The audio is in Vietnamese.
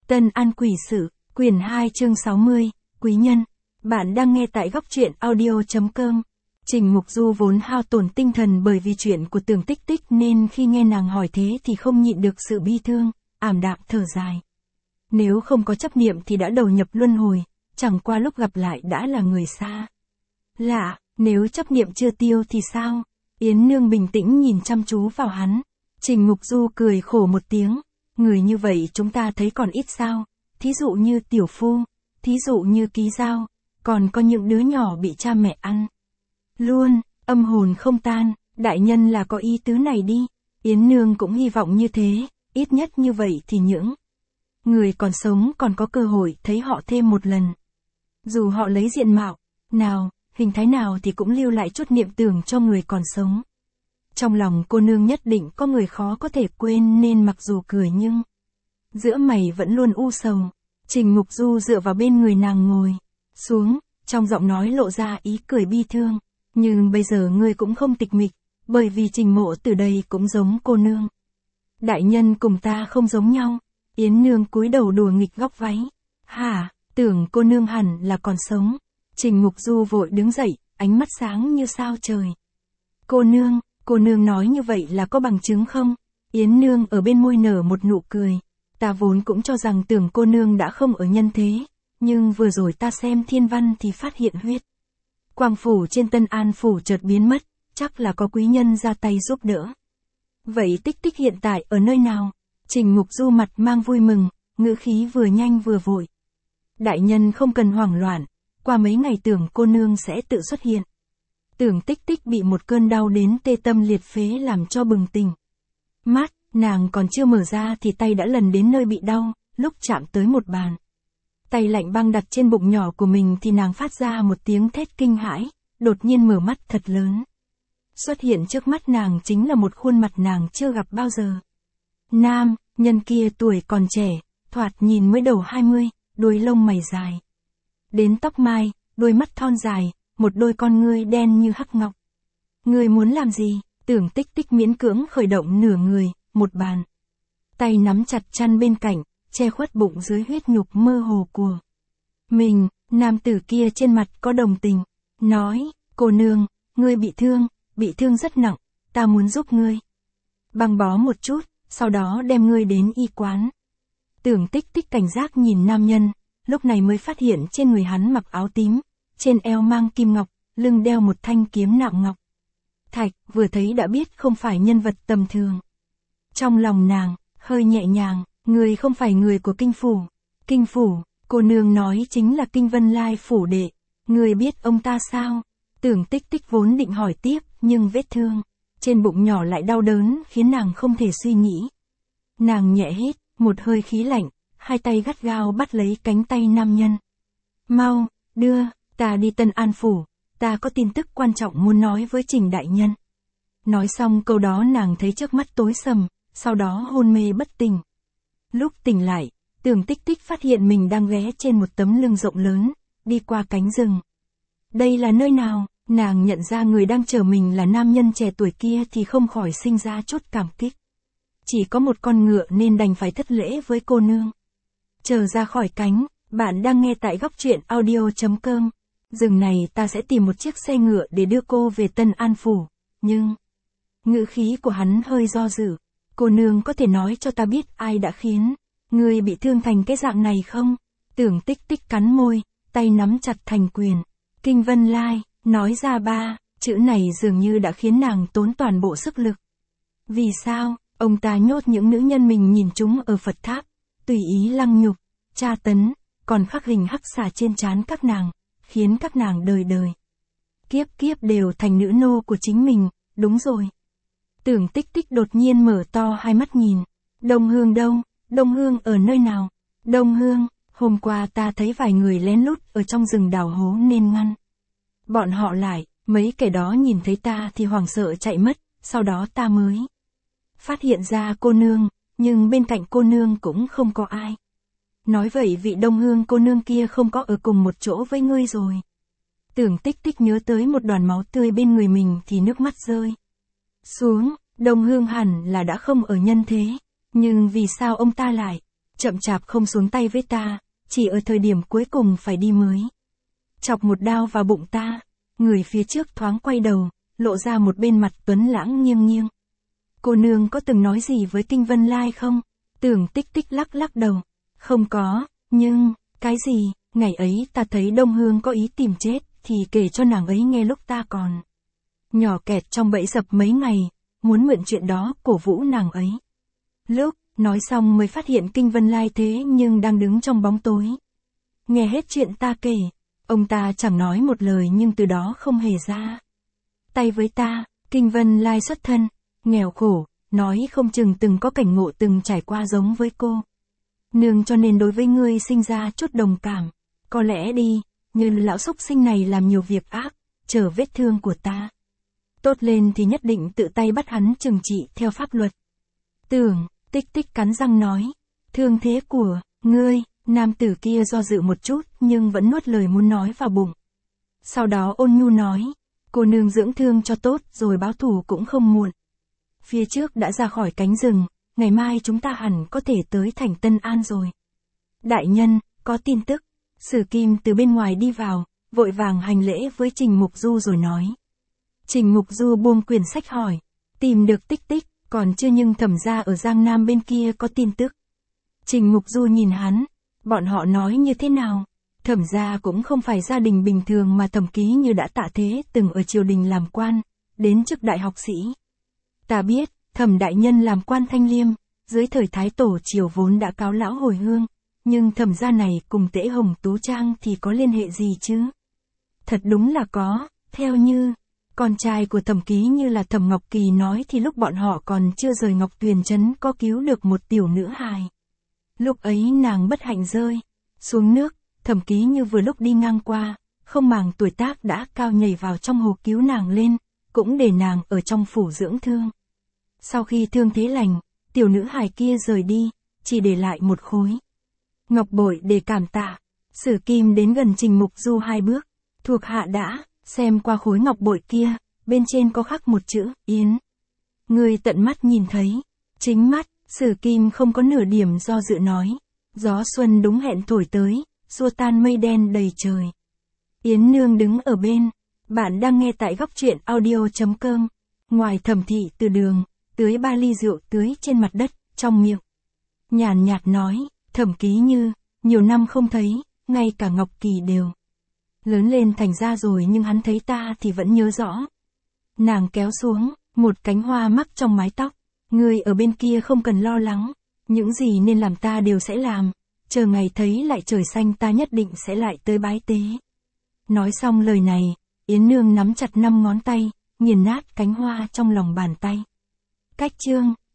Tân An Quỷ Sự, quyển 2 chương 60, Quý Nhân. Bạn đang nghe tại góc truyện audio.com. Trình Mục Du vốn hao tổn tinh thần bởi vì chuyện của Tưởng Tích Tích nên khi nghe nàng hỏi thế thì không nhịn được sự bi thương, ảm đạm thở dài. Nếu không có chấp niệm thì đã đầu nhập luân hồi, chẳng qua lúc gặp lại đã là người xa lạ, nếu chấp niệm chưa tiêu thì sao? Yến Nương bình tĩnh nhìn chăm chú vào hắn. Trình Mục Du cười khổ một tiếng, người như vậy chúng ta thấy còn ít sao, thí dụ như Tiểu Phu, thí dụ như Ký Giao, còn có những đứa nhỏ bị cha mẹ ăn luôn, âm hồn không tan, đại nhân là có ý tứ này đi. Yến Nương cũng hy vọng như thế, ít nhất như vậy thì những người còn sống còn có cơ hội thấy họ thêm một lần. Dù họ lấy diện mạo nào, hình thái nào thì cũng lưu lại chút niệm tưởng cho người còn sống. Trong lòng cô nương nhất định có người khó có thể quên nên mặc dù cười nhưng giữa mày vẫn luôn u sầu. Trình Mục Du dựa vào bên người nàng ngồi xuống, trong giọng nói lộ ra ý cười bi thương. Nhưng bây giờ ngươi cũng không tịch mịch, bởi vì Trình Mộ từ đây cũng giống cô nương. Đại nhân cùng ta không giống nhau. Yến Nương cúi đầu đùa nghịch góc váy. Hả, tưởng cô nương hẳn là còn sống. Trình Mục Du vội đứng dậy, ánh mắt sáng như sao trời. Cô nương nói như vậy là có bằng chứng không? Yến Nương ở bên môi nở một nụ cười. Ta vốn cũng cho rằng tưởng cô nương đã không ở nhân thế, nhưng vừa rồi ta xem thiên văn thì phát hiện huyết quang phủ trên Tân An phủ chợt biến mất, chắc là có quý nhân ra tay giúp đỡ. Vậy Tích Tích hiện tại ở nơi nào? Trình Mục Du mặt mang vui mừng, ngữ khí vừa nhanh vừa vội. Đại nhân không cần hoảng loạn, qua mấy ngày tưởng cô nương sẽ tự xuất hiện. Tưởng Tích Tích bị một cơn đau đến tê tâm liệt phế làm cho bừng tỉnh. Mắt, nàng còn chưa mở ra thì tay đã lần đến nơi bị đau, lúc chạm tới một bàn tay lạnh băng đặt trên bụng nhỏ của mình thì nàng phát ra một tiếng thét kinh hãi, đột nhiên mở mắt thật lớn. Xuất hiện trước mắt nàng chính là một khuôn mặt nàng chưa gặp bao giờ. Nam nhân kia tuổi còn trẻ, thoạt nhìn mới đầu 20, đuôi lông mày dài đến tóc mai, đôi mắt thon dài, một đôi con ngươi đen như hắc ngọc. Ngươi muốn làm gì? Tưởng Tích Tích miễn cưỡng khởi động nửa người, một bàn tay nắm chặt chăn bên cạnh, che khuất bụng dưới huyết nhục mơ hồ của mình. Nam tử kia trên mặt có đồng tình, nói, cô nương, ngươi bị thương rất nặng, ta muốn giúp ngươi băng bó một chút, sau đó đem ngươi đến y quán. Tưởng Tích Tích cảnh giác nhìn nam nhân, lúc này mới phát hiện trên người hắn mặc áo tím, trên eo mang kim ngọc, lưng đeo một thanh kiếm nạm ngọc thạch, vừa thấy đã biết không phải nhân vật tầm thường. Trong lòng nàng hơi nhẹ nhàng, người không phải người của Kinh phủ. Kinh phủ, cô nương nói chính là Kinh Vân Lai phủ đệ. Người biết ông ta sao? Tưởng Tích Tích vốn định hỏi tiếp, nhưng vết thương trên bụng nhỏ lại đau đớn khiến nàng không thể suy nghĩ. Nàng nhẹ hít một hơi khí lạnh, hai tay gắt gao bắt lấy cánh tay nam nhân. Mau, đưa ta đi Tân An phủ, ta có tin tức quan trọng muốn nói với Trình đại nhân. Nói xong câu đó nàng thấy trước mắt tối sầm, sau đó hôn mê bất tỉnh. Lúc tỉnh lại, Tưởng Tích Tích phát hiện mình đang ghé trên một tấm lưng rộng lớn, đi qua cánh rừng. Đây là nơi nào? Nàng nhận ra người đang chờ mình là nam nhân trẻ tuổi kia thì không khỏi sinh ra chút cảm kích. Chỉ có một con ngựa nên đành phải thất lễ với cô nương. Chờ ra khỏi cánh, bạn đang nghe tại góc truyện audio.com. Rừng này ta sẽ tìm một chiếc xe ngựa để đưa cô về Tân An phủ, nhưng ngữ khí của hắn hơi do dự. Cô nương có thể nói cho ta biết ai đã khiến ngươi bị thương thành cái dạng này không? Tưởng Tích Tích cắn môi, tay nắm chặt thành quyền. Kinh Vân Lai, nói ra ba chữ này dường như đã khiến nàng tốn toàn bộ sức lực. Vì sao? Ông ta nhốt những nữ nhân mình nhìn chúng ở Phật tháp, tùy ý lăng nhục, tra tấn, còn khắc hình hắc xà trên trán các nàng, khiến các nàng đời đời kiếp kiếp đều thành nữ nô của chính mình. Đúng rồi. Tưởng Tích Tích đột nhiên mở to hai mắt nhìn. Đông Hương đâu? Đông Hương ở nơi nào? Đông Hương, hôm qua ta thấy vài người lén lút ở trong rừng đào hố nên ngăn bọn họ lại, mấy kẻ đó nhìn thấy ta thì hoảng sợ chạy mất, sau đó ta mới phát hiện ra cô nương, nhưng bên cạnh cô nương cũng không có ai. Nói vậy vị Đông Hương cô nương kia không có ở cùng một chỗ với ngươi rồi. Tưởng Tích Tích nhớ tới một đoàn máu tươi bên người mình thì nước mắt rơi xuống. Đông Hương hẳn là đã không ở nhân thế, nhưng vì sao ông ta lại chậm chạp không xuống tay với ta, chỉ ở thời điểm cuối cùng phải đi mới. Chọc một đao vào bụng ta, người phía trước thoáng quay đầu, lộ ra một bên mặt tuấn lãng nghiêng nghiêng. Cô nương có từng nói gì với Kinh Vân Lai không? Tưởng Tích Tích lắc lắc đầu. Không có, nhưng, cái gì, ngày ấy ta thấy Đông Hương có ý tìm chết, thì kể cho nàng ấy nghe lúc ta còn nhỏ kẹt trong bẫy dập mấy ngày, muốn mượn chuyện đó cổ vũ nàng ấy. Lúc nói xong mới phát hiện Kinh Vân Lai thế nhưng đang đứng trong bóng tối. Nghe hết chuyện ta kể, ông ta chẳng nói một lời nhưng từ đó không hề ra tay với ta. Kinh Vân Lai xuất thân nghèo khổ, nói không chừng từng có cảnh ngộ từng trải qua giống với cô nương, cho nên đối với ngươi sinh ra chút đồng cảm. Có lẽ đi, như lão súc sinh này làm nhiều việc ác, chờ vết thương của ta tốt lên thì nhất định tự tay bắt hắn trừng trị theo pháp luật. Tưởng Tích Tích cắn răng nói, thương thế của ngươi. Nam tử kia do dự một chút nhưng vẫn nuốt lời muốn nói vào bụng. Sau đó ôn nhu nói, cô nương dưỡng thương cho tốt rồi báo thù cũng không muộn. Phía trước đã ra khỏi cánh rừng, ngày mai chúng ta hẳn có thể tới thành Tân An rồi. Đại nhân, có tin tức. Sử Kim từ bên ngoài đi vào, vội vàng hành lễ với Trình Mục Du rồi nói. Trình Mục Du buông quyển sách hỏi, tìm được Tích Tích, còn chưa, nhưng Thẩm gia ở Giang Nam bên kia có tin tức. Trình Mục Du nhìn hắn, bọn họ nói như thế nào? Thẩm gia cũng không phải gia đình bình thường mà Thẩm Ký Như đã tạ thế từng ở triều đình làm quan, đến chức đại học sĩ. Ta biết, Thẩm đại nhân làm quan Thanh Liêm, dưới thời Thái Tổ triều vốn đã cáo lão hồi hương, nhưng Thẩm gia này cùng Tễ Hồng Tú Trang thì có liên hệ gì chứ? Thật đúng là có, theo như con trai của Thẩm Ký Như là Thẩm Ngọc Kỳ nói thì lúc bọn họ còn chưa rời Ngọc Tuyền trấn có cứu được một tiểu nữ hài. Lúc ấy nàng bất hạnh rơi xuống nước, Thẩm Ký Như vừa lúc đi ngang qua, không màng tuổi tác đã cao nhảy vào trong hồ cứu nàng lên, cũng để nàng ở trong phủ dưỡng thương. Sau khi thương thế lành, tiểu nữ hài kia rời đi, chỉ để lại một khối ngọc bội để cảm tạ. Sử Kim đến gần Trình Mục Du 2 bước, thuộc hạ đã xem qua khối ngọc bội kia, bên trên có khắc một chữ Yến. Người tận mắt nhìn thấy, chính mắt. Sử Kim không có nửa điểm do dự nói, gió xuân đúng hẹn thổi tới, xua tan mây đen đầy trời. Yến nương đứng ở bên. Bạn đang nghe tại góc truyện audio.com. Ngoài Thẩm thị từ đường, tưới 3 ly rượu tưới trên mặt đất, trong miệng nhàn nhạt nói, Thẩm Ký Như, nhiều năm không thấy, ngay cả Ngọc Kỳ đều lớn lên thành ra rồi nhưng hắn thấy ta thì vẫn nhớ rõ. Nàng kéo xuống một cánh hoa mắc trong mái tóc. Ngươi ở bên kia không cần lo lắng, những gì nên làm ta đều sẽ làm, chờ ngày thấy lại trời xanh ta nhất định sẽ lại tới bái tế. Nói xong lời này, Yến nương nắm chặt 5 ngón tay, nghiền nát cánh hoa trong lòng bàn tay. Cách chương